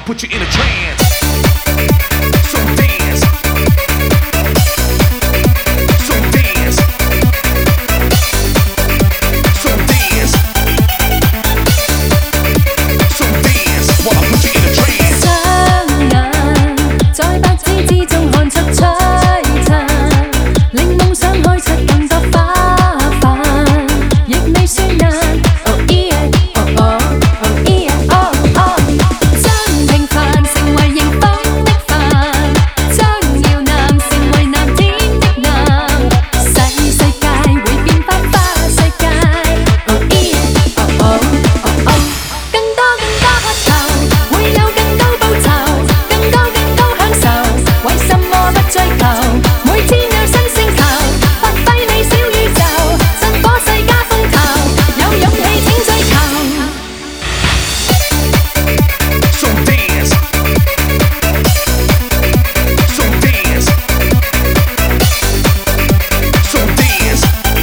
put you in a trance. So dance. So dance. So dance. So dance while I put you in a trance. 雙眼在白紙之中看出璀璨，令夢想開出更多花瓣，亦未算難。Oh yeah, oh oh, oh yeah, oh oh。將平凡成為迎風的帆，將搖籃成為藍天的藍，細世界會變花花世界。Oh yeah, oh oh, oh oh。更多渴求，會有更高報酬，更高享受，為什麼不追求？每天有新星球，發揮你小宇宙，振火世家風頭，有勇氣請追求。 So dance. So dance. So dance.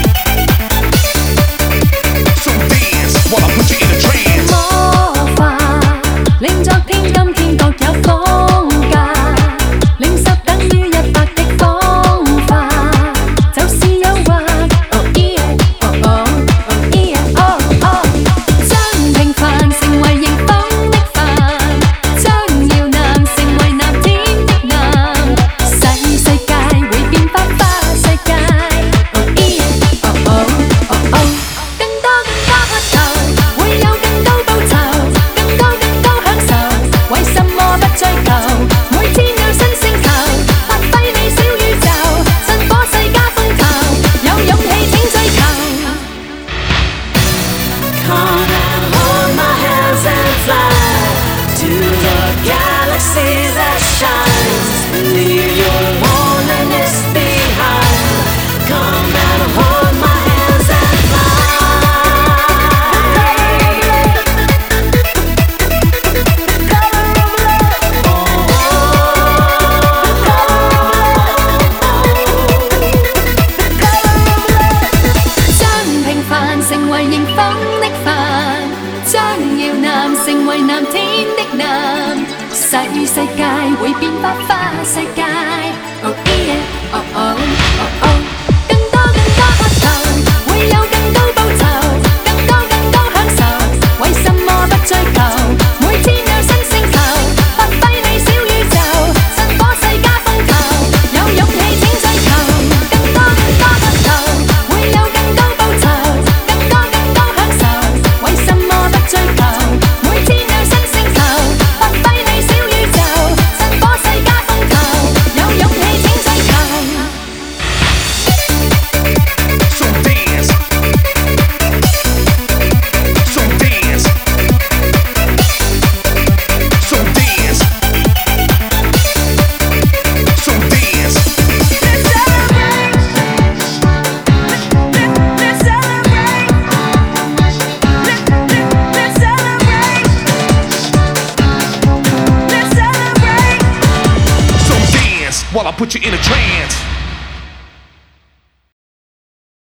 So dance while I put you in a trance. 魔法令昨天今天各有風格，令十等於一百的方法，就是誘惑。Oh yeah, oh oh, oh yeah, oh oh。將平凡成為迎風的帆，將搖籃成為藍天的藍，細世界會變花花世界。Oh yeah, oh oh, oh oh。更多渴求，會有更高報酬，更高享受，為什麼不追求？每天有新星球，發揮你小宇宙，振火世家風頭，有勇氣請追求。 Come and hold my hands and fly to the galaxy that shines. Leave your loneliness behind. Come and hold my hands and fly. 將平凡成為迎風的帆，將搖籃成為藍天的藍，細世界會變花花世界。Oh yeah, oh oh, oh oh。更多渴求，會有更高報酬，更多享受，為什麼不追求？每天有新星球，發揮你小宇宙，振火世家風頭，有勇氣請追求。更多渴求，會有更高報酬，更多享受，為什麼不追求？每天有新星球，發揮你小宇宙，振火世家風頭，有勇氣請追求。 So dance. So dance. So dance. So dance. Let's celebrate. Let's celebrate. Let's celebrate. Let's celebrate. So dance while I put you in a trance.